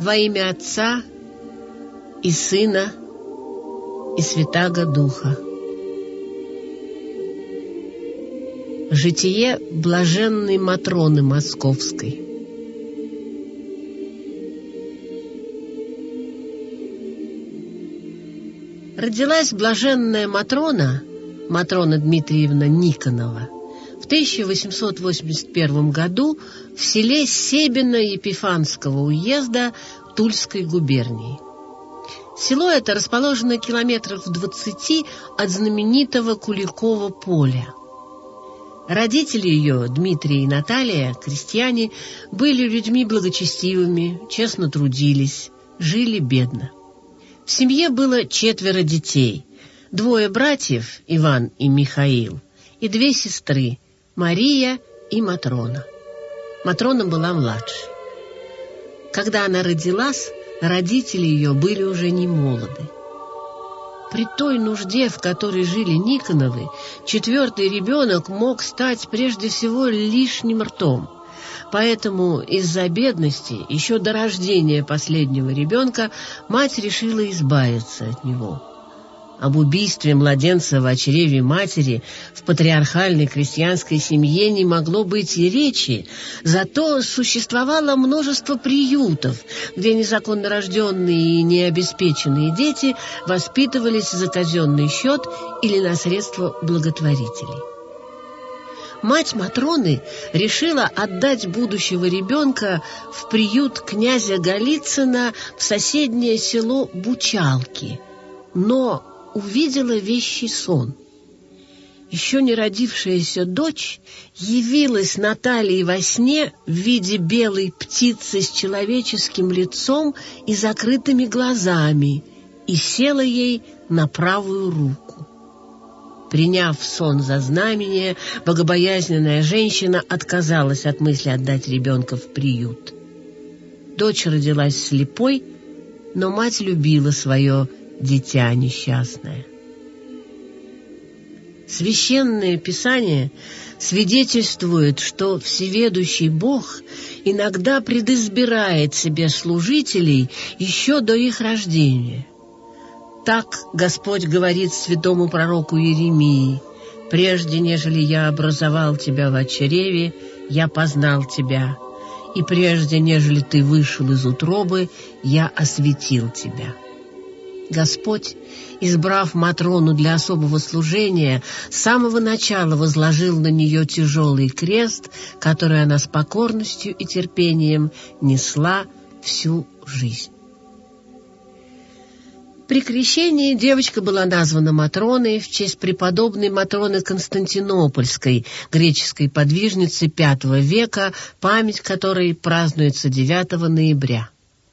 Во имя Отца и Сына и Святаго Духа. Житие блаженной Матроны Московской. Родилась блаженная Матрона, Матрона Дмитриевна Никонова, в 1881 году в селе Себино Епифанского уезда Тульской губернии. Село это расположено километров в 20 от знаменитого Куликова поля. Родители ее, Дмитрий и Наталья, крестьяне, были людьми благочестивыми, честно трудились, жили бедно. В семье было 4 детей, 2 братьев, Иван и Михаил, и 2 сестры, Мария и Матрона. Матрона была младшей. Когда она родилась, родители ее были уже не молоды. При той нужде, в которой жили Никоновы, 4-й ребенок мог стать прежде всего лишним ртом. Поэтому из-за бедности, еще до рождения последнего ребенка, мать решила избавиться от него. Об убийстве младенца в чреве матери в патриархальной крестьянской семье не могло быть и речи, зато существовало множество приютов, где незаконно рожденные и необеспеченные дети воспитывались за казенный счет или на средства благотворителей. Мать Матроны решила отдать будущего ребенка в приют князя Голицына в соседнее село Бучалки, но увидела вещий сон. Еще не родившаяся дочь явилась Наталье во сне в виде белой птицы с человеческим лицом и закрытыми глазами и села ей на правую руку. Приняв сон за знамение, богобоязненная женщина отказалась от мысли отдать ребенка в приют. Дочь родилась слепой, но мать любила свое дитя несчастное. Священное Писание свидетельствует, что всеведущий Бог иногда предизбирает себе служителей еще до их рождения. Так Господь говорит святому пророку Иеремии: «Прежде, нежели я образовал тебя в чреве, я познал тебя, и прежде, нежели ты вышел из утробы, я осветил тебя». Господь, избрав Матрону для особого служения, с самого начала возложил на нее тяжелый крест, который она с покорностью и терпением несла всю жизнь. При крещении девочка была названа Матроной в честь преподобной Матроны Константинопольской, греческой подвижницы V века, память которой празднуется 9 ноября.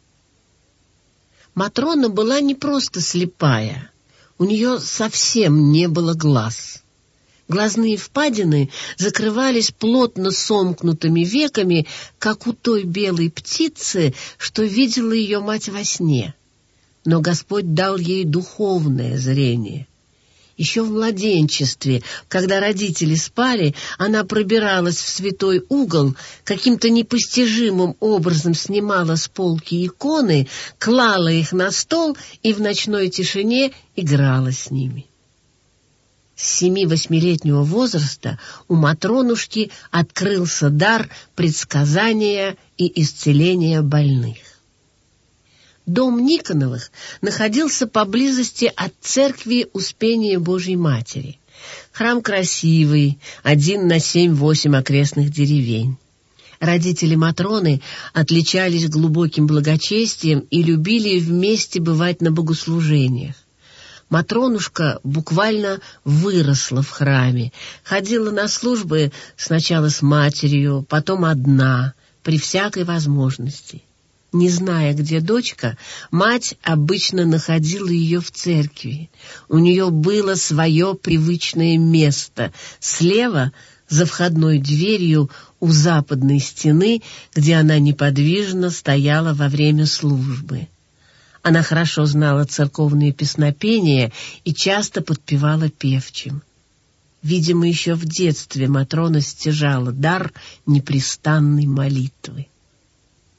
Матрона была не просто слепая, у нее совсем не было глаз. Глазные впадины закрывались плотно сомкнутыми веками, как у той белой птицы, что видела ее мать во сне. Но Господь дал ей духовное зрение. Еще в младенчестве, когда родители спали, она пробиралась в святой угол, каким-то непостижимым образом снимала с полки иконы, клала их на стол и в ночной тишине играла с ними. С 7-8-летнего возраста у Матронушки открылся дар предсказания и исцеления больных. Дом Никоновых находился поблизости от церкви Успения Божьей Матери. Храм красивый, 1 на 7-8 окрестных деревень. Родители Матроны отличались глубоким благочестием и любили вместе бывать на богослужениях. Матронушка буквально выросла в храме, ходила на службы сначала с матерью, потом одна, при всякой возможности. Не зная, где дочка, мать обычно находила ее в церкви. У нее было свое привычное место слева, за входной дверью у западной стены, где она неподвижно стояла во время службы. Она хорошо знала церковные песнопения и часто подпевала певчим. Видимо, еще в детстве Матрона стяжала дар непрестанной молитвы.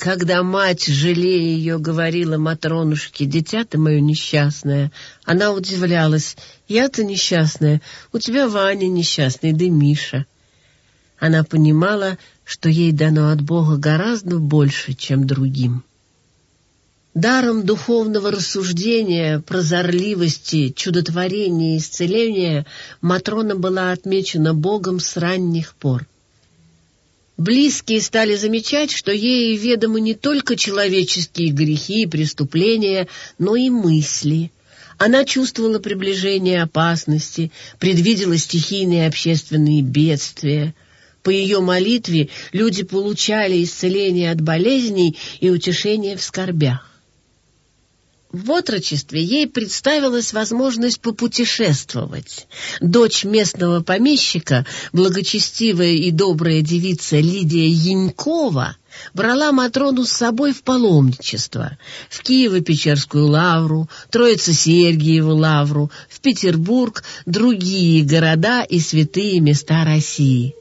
Когда мать, жалея ее, говорила Матронушке: «Дитя ты мое несчастное», она удивлялась: «Я-то несчастная, у тебя Ваня несчастный, да Миша». Она понимала, что ей дано от Бога гораздо больше, чем другим. Даром духовного рассуждения, прозорливости, чудотворения и исцеления Матрона была отмечена Богом с ранних пор. Близкие стали замечать, что ей ведомы не только человеческие грехи и преступления, но и мысли. Она чувствовала приближение опасности, предвидела стихийные общественные бедствия. По ее молитве люди получали исцеление от болезней и утешение в скорбях. В отрочестве ей представилась возможность попутешествовать. Дочь местного помещика, благочестивая и добрая девица Лидия Янькова, брала Матрону с собой в паломничество: в Киево-Печерскую лавру, Троице-Сергиеву лавру, в Петербург, другие города и святые места России.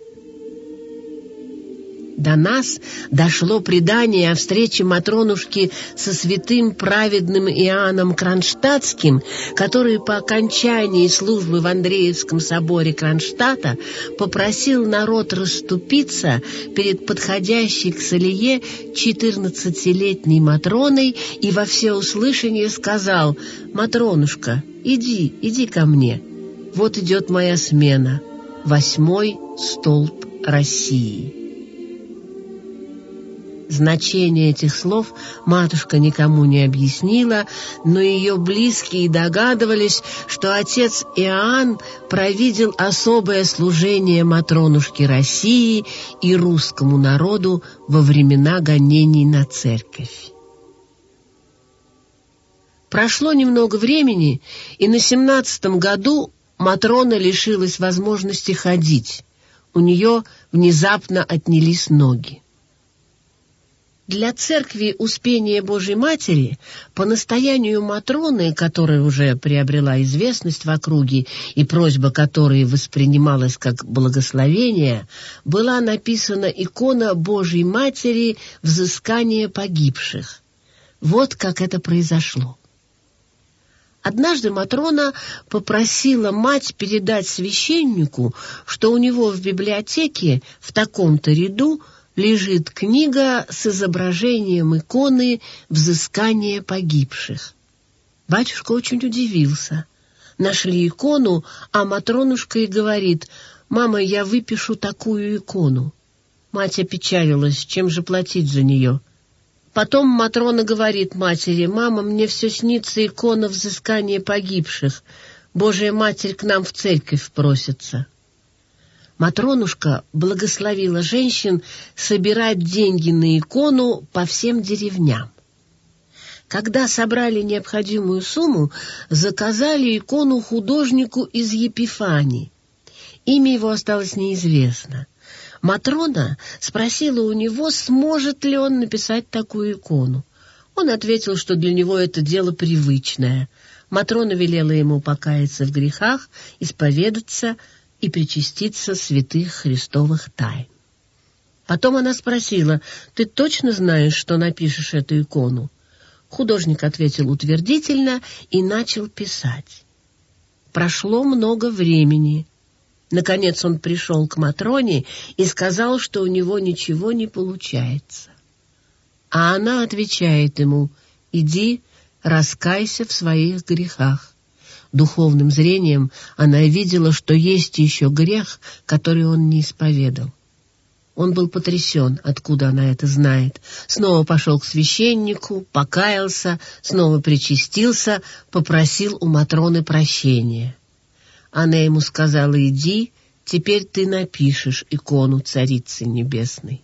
До нас дошло предание о встрече Матронушки со святым праведным Иоанном Кронштадтским, который по окончании службы в Андреевском соборе Кронштадта попросил народ расступиться перед подходящей к Салие 14-летней Матроной и во всеуслышание сказал: «Матронушка, иди ко мне. Вот идет моя смена, 8-й столб России». Значение этих слов матушка никому не объяснила, но ее близкие догадывались, что отец Иоанн провидел особое служение Матронушке России и русскому народу во времена гонений на церковь. Прошло немного времени, и на 17-м году Матрона лишилась возможности ходить. У нее внезапно отнялись ноги. Для церкви Успения Божьей Матери, по настоянию Матроны, которая уже приобрела известность в округе и просьба которой воспринималась как благословение, была написана икона Божьей Матери «Взыскание погибших». Вот как это произошло. Однажды Матрона попросила мать передать священнику, что у него в библиотеке в таком-то ряду лежит книга с изображением иконы «Взыскание погибших». Батюшка очень удивился. Нашли икону, а Матронушка и говорит: «Мама, я выпишу такую икону». Мать опечалилась, чем же платить за нее. Потом Матрона говорит матери: «Мама, мне все снится икона «Взыскание погибших». Божья Матерь к нам в церковь просится». Матронушка благословила женщин собирать деньги на икону по всем деревням. Когда собрали необходимую сумму, заказали икону художнику из Епифании. Имя его осталось неизвестно. Матрона спросила у него, сможет ли он написать такую икону. Он ответил, что для него это дело привычное. Матрона велела ему покаяться в грехах, исповедаться и причаститься святых христовых тайн. Потом она спросила: «Ты точно знаешь, что напишешь эту икону?» Художник ответил утвердительно и начал писать. Прошло много времени. Наконец он пришел к Матроне и сказал, что у него ничего не получается. А она отвечает ему: «Иди, раскайся в своих грехах». Духовным зрением она видела, что есть еще грех, который он не исповедал. Он был потрясен, откуда она это знает. Снова пошел к священнику, покаялся, снова причастился, попросил у Матроны прощения. Она ему сказала: «Иди, теперь ты напишешь икону Царицы Небесной».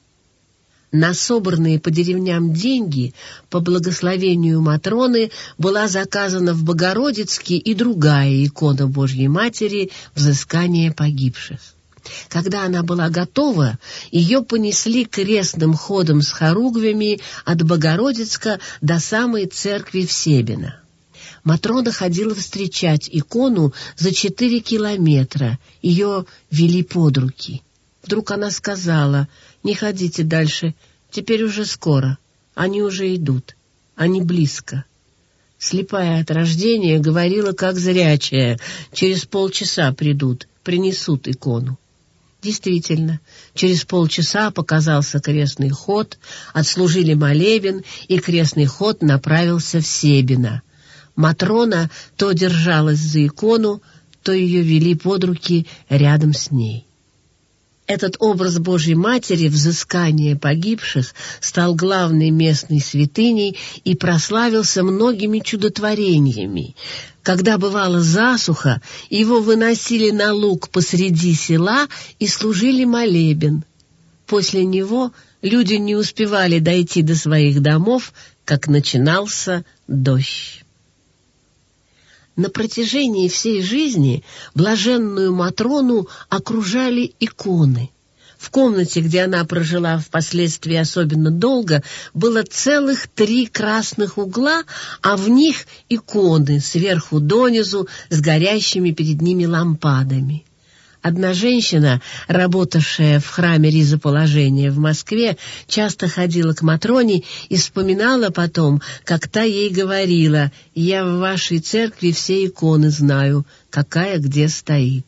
На собранные по деревням деньги по благословению Матроны была заказана в Богородицке и другая икона Божьей Матери «Взыскание погибших». Когда она была готова, ее понесли крестным ходом с хоругвями от Богородицка до самой церкви в Себино. Матрона ходила встречать икону за 4 километра, ее вели под руки. Вдруг она сказала: «Не ходите дальше, Теперь уже скоро. Они уже идут. Они близко. Слепая от рождения говорила, как зрячая. Через полчаса придут, принесут икону. Действительно, через полчаса показался крестный ход, отслужили молебен, и крестный ход направился в Себино. Матрона то держалась за икону, то ее вели под руки рядом с ней. Этот образ Божьей Матери, взыскания погибших, стал главной местной святыней и прославился многими чудотворениями. Когда бывала засуха, его выносили на луг посреди села и служили молебен. После него люди не успевали дойти до своих домов, как начинался дождь. На протяжении всей жизни блаженную Матрону окружали иконы. В комнате, где она прожила впоследствии особенно долго, было целых 3 красных угла, а в них иконы сверху донизу с горящими перед ними лампадами. Одна женщина, работавшая в храме Ризоположения в Москве, часто ходила к Матроне и вспоминала потом, как та ей говорила: «Я в вашей церкви все иконы знаю, какая где стоит».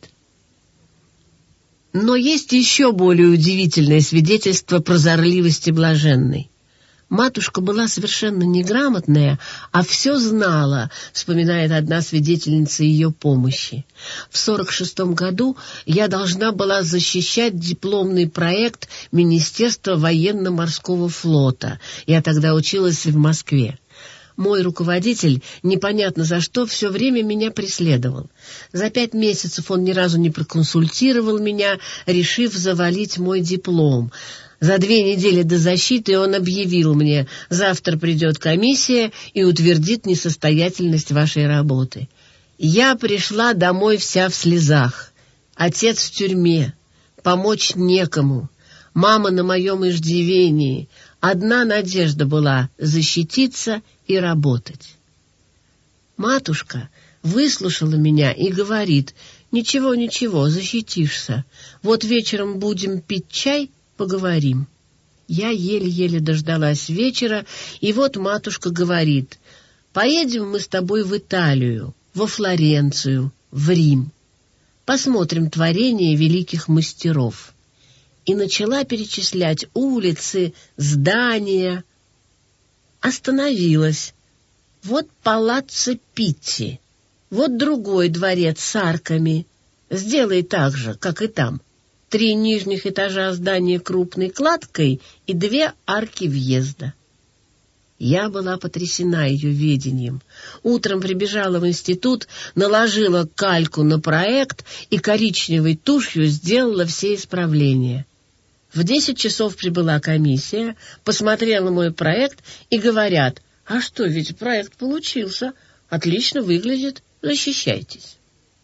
Но есть еще более удивительное свидетельство прозорливости блаженной. Матушка была совершенно неграмотная, а все знала, вспоминает одна свидетельница ее помощи. В 1946 году я должна была защищать дипломный проект Министерства военно-морского флота. Я тогда училась в Москве. Мой руководитель, непонятно за что, все время меня преследовал. За 5 месяцев он ни разу не проконсультировал меня, решив завалить мой диплом. За 2 недели до защиты он объявил мне: «Завтра придет комиссия и утвердит несостоятельность вашей работы». Я пришла домой вся в слезах. Отец в тюрьме, помочь некому, мама на моем иждивении. Одна надежда была — защититься и работать. Матушка выслушала меня и говорит: «Ничего, ничего, защитишься. Вот вечером будем пить чай, поговорим». Я еле-еле дождалась вечера, и вот матушка говорит: «Поедем мы с тобой в Италию, во Флоренцию, в Рим. Посмотрим творения великих мастеров». И начала перечислять улицы, здания. Остановилась. Вот палаццо Питти, вот другой дворец с арками. Сделай так же, как и там. 3 нижних этажа здания крупной кладкой и 2 арки въезда. Я была потрясена ее ведением. Утром прибежала в институт, наложила кальку на проект и коричневой тушью сделала все исправления. В 10 часов прибыла комиссия, посмотрела мой проект и говорят: «А что, ведь проект получился, отлично выглядит, защищайтесь».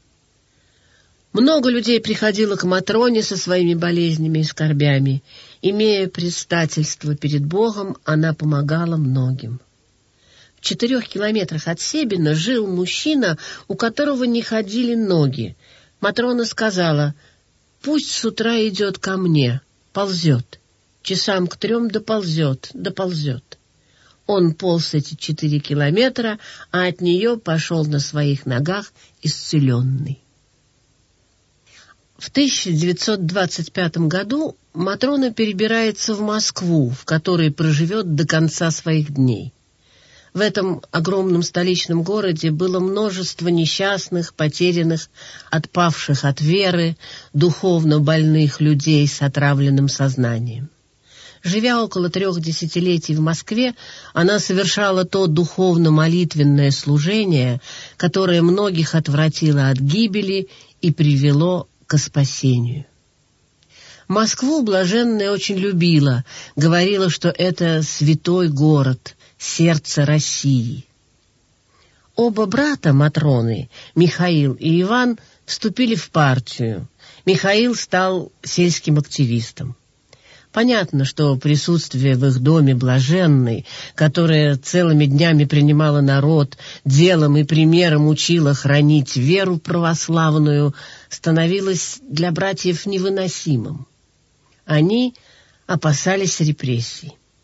Много людей приходило к Матроне со своими болезнями и скорбями. Имея предстательство перед Богом, она помогала многим. В 4 километрах от Себино жил мужчина, у которого не ходили ноги. Матрона сказала: «Пусть с утра идет ко мне, ползет, часам к 3 доползет. Он полз эти 4 километра, а от нее пошел на своих ногах исцеленный. В 1925 году Матрона перебирается в Москву, в которой проживет до конца своих дней. В этом огромном столичном городе было множество несчастных, потерянных, отпавших от веры, духовно больных людей с отравленным сознанием. Живя около 3 десятилетий в Москве, она совершала то духовно-молитвенное служение, которое многих отвратило от гибели и привело к спасению. Москву блаженная очень любила, говорила, что это святой город, сердце России. Оба брата Матроны, Михаил и Иван, вступили в партию. Михаил стал сельским активистом. Понятно, что присутствие в их доме блаженной, которая целыми днями принимала народ, делом и примером учила хранить веру православную, становилось для братьев невыносимым. Они опасались репрессий.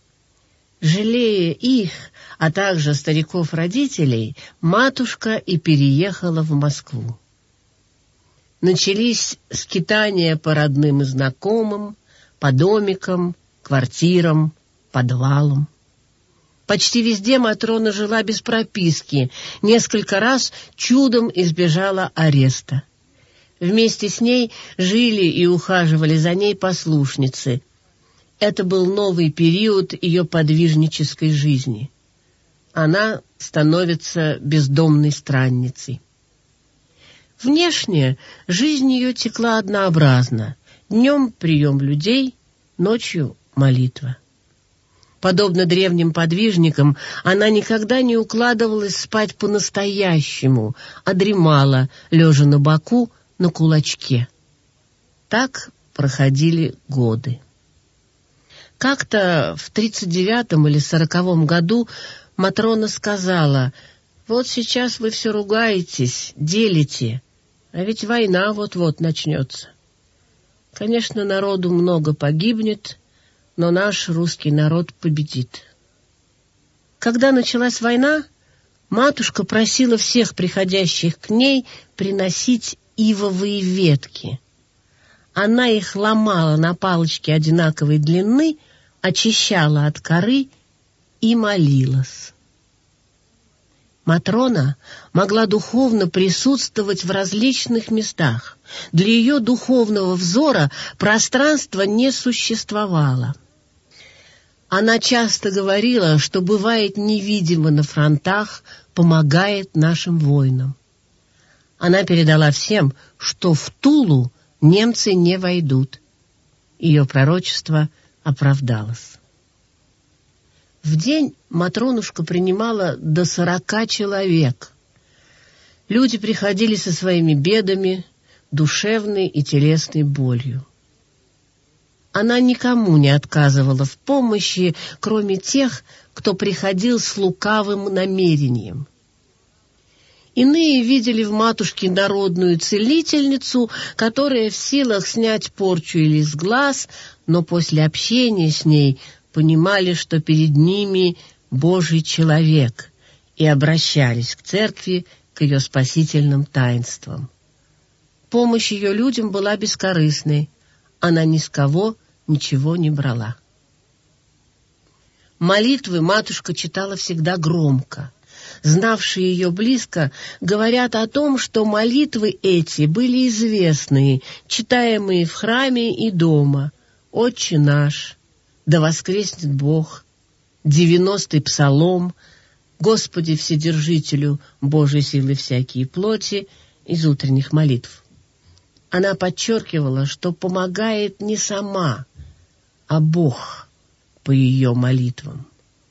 Жалея их, а также стариков-родителей, матушка и переехала в Москву. Начались скитания по родным и знакомым, по домикам, квартирам, подвалам. Почти везде Матрона жила без прописки, несколько раз чудом избежала ареста. Вместе с ней жили и ухаживали за ней послушницы. Это был новый период ее подвижнической жизни. Она становится бездомной странницей. Внешне жизнь ее текла однообразно. Днем прием людей, ночью молитва. Подобно древним подвижникам, она никогда не укладывалась спать по-настоящему, а дремала, лежа на боку, на кулачке. Так проходили годы. Как-то в 39-м или 40-м году Матрона сказала: «Вот сейчас вы все ругаетесь, делите, а ведь война вот-вот начнется. Конечно, народу много погибнет, но наш русский народ победит». Когда началась война, матушка просила всех приходящих к ней приносить ивовые ветки. Она их ломала на палочки одинаковой длины, очищала от коры и молилась. Матрона могла духовно присутствовать в различных местах. Для ее духовного взора пространство не существовало. Она часто говорила, что бывает невидимо на фронтах, помогает нашим воинам. Она передала всем, что в Тулу немцы не войдут. Ее пророчество оправдалось. В день Матронушка принимала до 40 человек. Люди приходили со своими бедами, душевной и телесной болью. Она никому не отказывала в помощи, кроме тех, кто приходил с лукавым намерением. Иные видели в матушке народную целительницу, которая в силах снять порчу или с глаз, но после общения с ней понимали, что перед ними Божий человек, и обращались к церкви, к ее спасительным таинствам. Помощь ее людям была бескорыстной, она ни с кого ничего не брала. Молитвы матушка читала всегда громко. Знавшие ее близко говорят о том, что молитвы эти были известные, читаемые в храме и дома: «Отче наш», «Да воскреснет Бог», 90-й псалом, «Господи Вседержителю Божьей силы всякие плоти» из утренних молитв. Она подчеркивала, что помогает не сама, а Бог по ее молитвам.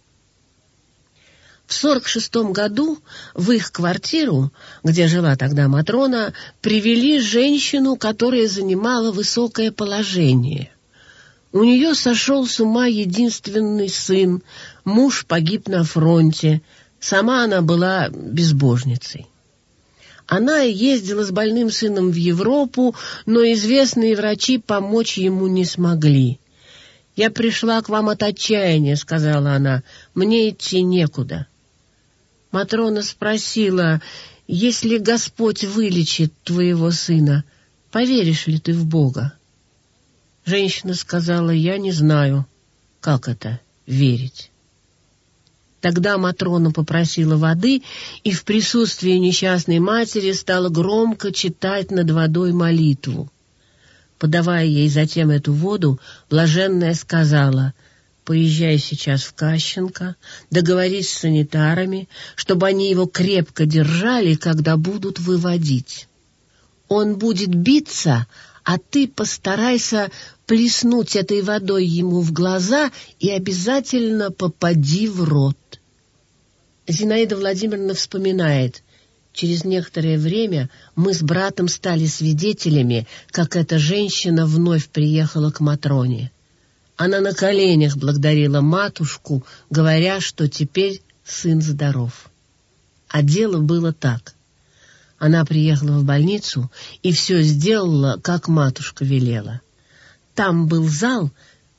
В 46 году в их квартиру, где жила тогда Матрона, привели женщину, которая занимала высокое положение. У нее сошел с ума единственный сын, муж погиб на фронте, сама она была безбожницей. Она ездила с больным сыном в Европу, но известные врачи помочь ему не смогли. «Я пришла к вам от отчаяния», — сказала она, — «мне идти некуда». Матрона спросила: «Если Господь вылечит твоего сына, поверишь ли ты в Бога?» Женщина сказала: «Я не знаю, как это — верить». Тогда Матрона попросила воды и в присутствии несчастной матери стала громко читать над водой молитву. Подавая ей затем эту воду, блаженная сказала: «Поезжай сейчас в Кащенко, договорись с санитарами, чтобы они его крепко держали, когда будут выводить. Он будет биться, а ты постарайся плеснуть этой водой ему в глаза и обязательно попади в рот». Зинаида Владимировна вспоминает: «Через некоторое время мы с братом стали свидетелями, как эта женщина вновь приехала к Матроне. Она на коленях благодарила матушку, говоря, что теперь сын здоров. А дело было так. Она приехала в больницу и все сделала, как матушка велела. Там был зал,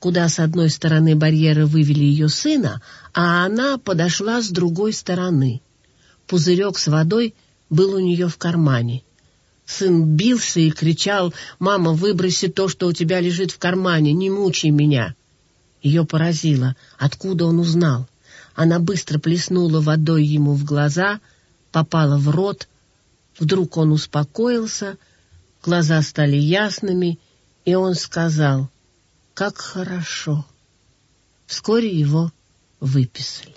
куда с одной стороны барьера вывели ее сына, а она подошла с другой стороны. Пузырек с водой был у нее в кармане. Сын бился и кричал: «Мама, выброси то, что у тебя лежит в кармане, не мучай меня!» Ее поразило, откуда он узнал. Она быстро плеснула водой ему в глаза, попала в рот. Вдруг он успокоился, глаза стали ясными, и он сказал: «Как хорошо!» Вскоре его выписали.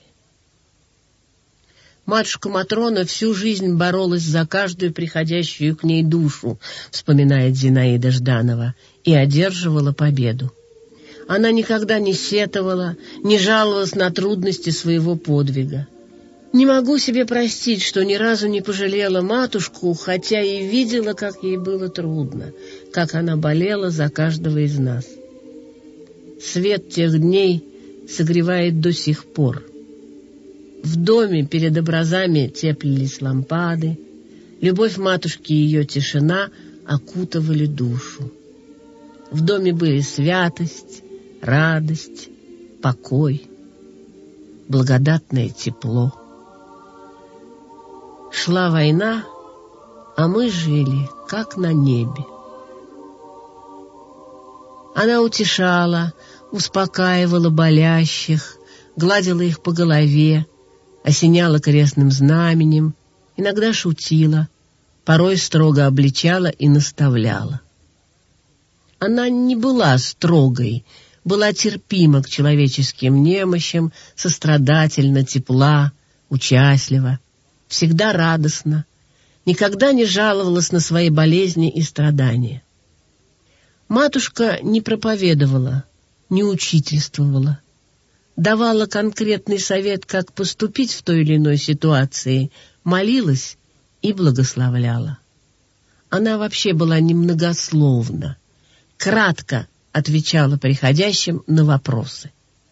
Матушка Матрона всю жизнь боролась за каждую приходящую к ней душу, вспоминает Зинаида Жданова, и одерживала победу. Она никогда не сетовала, не жаловалась на трудности своего подвига. Не могу себе простить, что ни разу не пожалела матушку, хотя и видела, как ей было трудно, как она болела за каждого из нас. Свет тех дней согревает до сих пор. В доме перед образами теплились лампады, любовь матушки и ее тишина окутывали душу. В доме были святость, радость, покой, благодатное тепло. Шла война, а мы жили, как на небе. Она утешала, успокаивала болящих, гладила их по голове, осеняла крестным знаменем, иногда шутила, порой строго обличала и наставляла. Она не была строгой, была терпима к человеческим немощам, сострадательна, тепла, участлива, всегда радостна, никогда не жаловалась на свои болезни и страдания. Матушка не проповедовала, не учительствовала, давала конкретный совет, как поступить в той или иной ситуации, молилась и благословляла. Она вообще была немногословна, кратко отвечала приходящим на вопросы.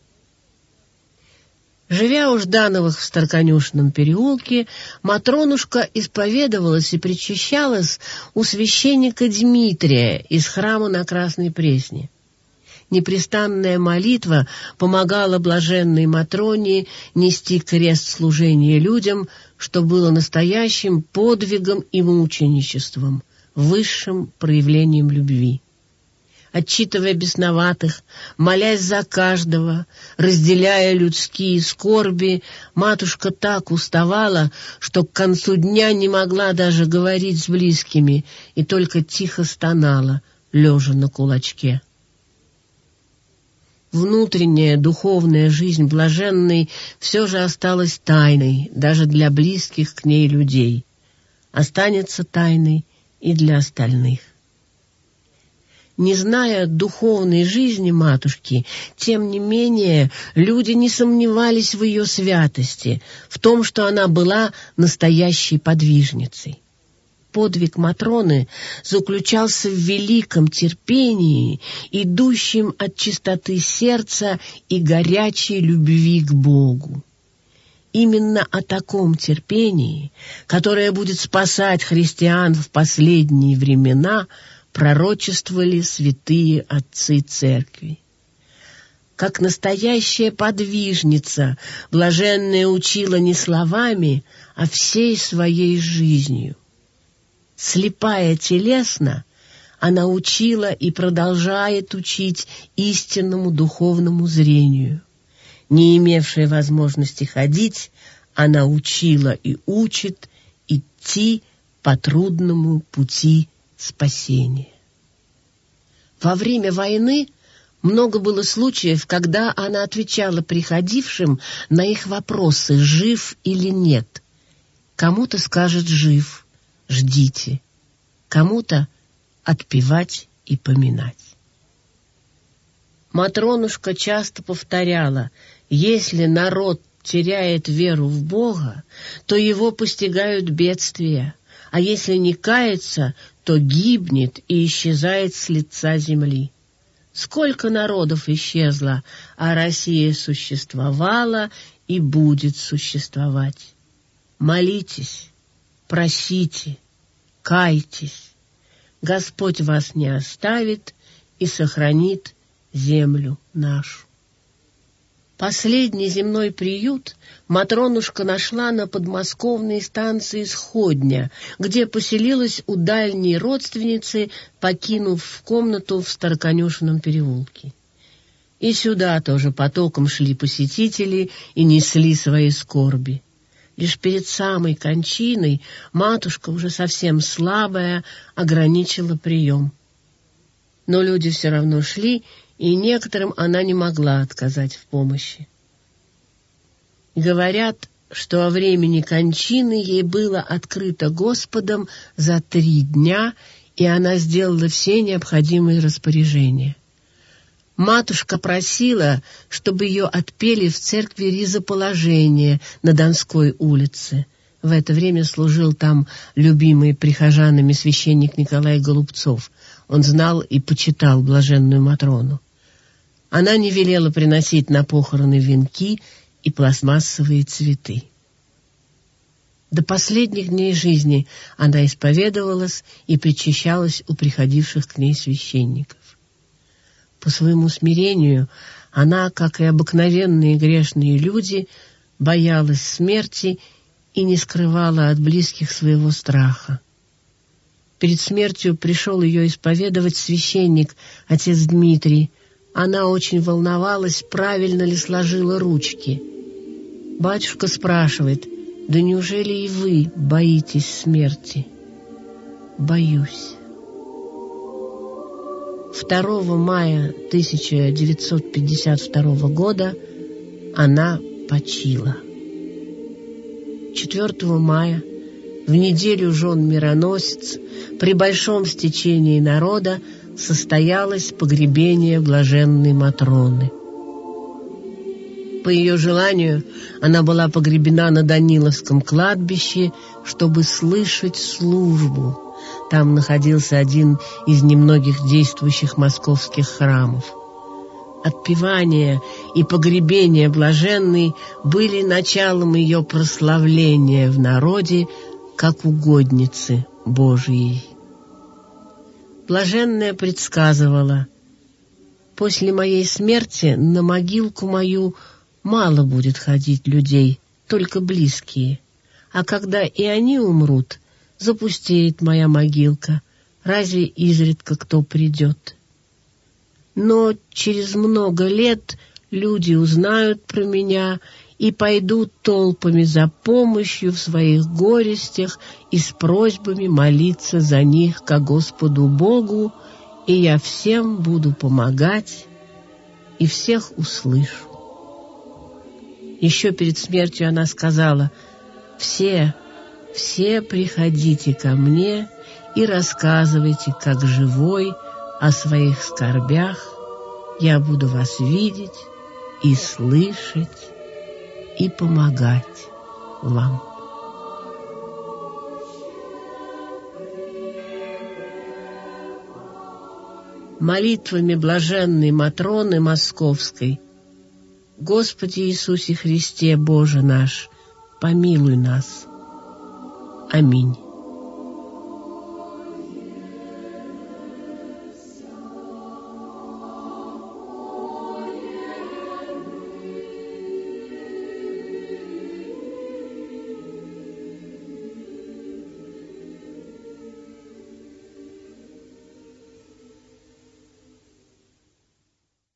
Живя у Ждановых в Староконюшенном переулке, Матронушка исповедовалась и причащалась у священника Дмитрия из храма на Красной Пресне. Непрестанная молитва помогала блаженной Матроне нести крест служения людям, что было настоящим подвигом и мученичеством, высшим проявлением любви. Отчитывая бесноватых, молясь за каждого, разделяя людские скорби, матушка так уставала, что к концу дня не могла даже говорить с близкими и только тихо стонала, лежа на кулачке. Внутренняя духовная жизнь блаженной все же осталась тайной даже для близких к ней людей. Останется тайной и для остальных. Не зная духовной жизни матушки, тем не менее, люди не сомневались в ее святости, в том, что она была настоящей подвижницей. Подвиг Матроны заключался в великом терпении, идущем от чистоты сердца и горячей любви к Богу. Именно о таком терпении, которое будет спасать христиан в последние времена, пророчествовали святые отцы церкви. Как настоящая подвижница, блаженная учила не словами, а всей своей жизнью. Слепая телесно, она учила и продолжает учить истинному духовному зрению. Не имевшая возможности ходить, она учила и учит идти по трудному пути спасения. Во время войны много было случаев, когда она отвечала приходившим на их вопросы, жив или нет. Кому-то скажет «жив», ждите, кому-то отпевать и поминать. Матронушка часто повторяла: если народ теряет веру в Бога, то его постигают бедствия, а если не кается, то гибнет и исчезает с лица земли. Сколько народов исчезло, а Россия существовала и будет существовать. Молитесь, просите, кайтесь. Господь вас не оставит и сохранит землю нашу. Последний земной приют Матронушка нашла на подмосковной станции Сходня, где поселилась у дальней родственницы, покинув комнату в Староконюшенном переулке. И сюда тоже потоком шли посетители и несли свои скорби. Лишь перед самой кончиной матушка, уже совсем слабая, ограничила прием. Но люди все равно шли, и некоторым она не могла отказать в помощи. Говорят, что о времени кончины ей было открыто Господом за 3 дня, и она сделала все необходимые распоряжения. Матушка просила, чтобы ее отпели в церкви Ризоположения на Донской улице. В это время служил там любимый прихожанами священник Николай Голубцов. Он знал и почитал блаженную Матрону. Она не велела приносить на похороны венки и пластмассовые цветы. До последних дней жизни она исповедовалась и причащалась у приходивших к ней священников. По своему смирению она, как и обыкновенные грешные люди, боялась смерти и не скрывала от близких своего страха. Перед смертью пришел ее исповедовать священник, отец Дмитрий. Она очень волновалась, правильно ли сложила ручки. Батюшка спрашивает: «Да неужели и вы боитесь смерти?» «Боюсь». 2 мая 1952 года она почила. 4 мая, в неделю жен мироносец, при большом стечении народа состоялось погребение блаженной Матроны. По ее желанию она была погребена на Даниловском кладбище, чтобы слышать службу. Там находился один из немногих действующих московских храмов. Отпевание и погребение блаженной были началом ее прославления в народе как угодницы Божией. Блаженная предсказывала: «После моей смерти на могилку мою мало будет ходить людей, только близкие, а когда и они умрут, запустеет моя могилка, разве изредка кто придет? Но через много лет люди узнают про меня и пойдут толпами за помощью в своих горестях и с просьбами молиться за них ко Господу Богу, и я всем буду помогать и всех услышу». Еще перед смертью она сказала: «Все приходите ко мне и рассказывайте, как живой, о своих скорбях. Я буду вас видеть и слышать и помогать вам». Молитвами блаженной Матроны Московской: «Господи Иисусе Христе, Боже наш, помилуй нас». Аминь.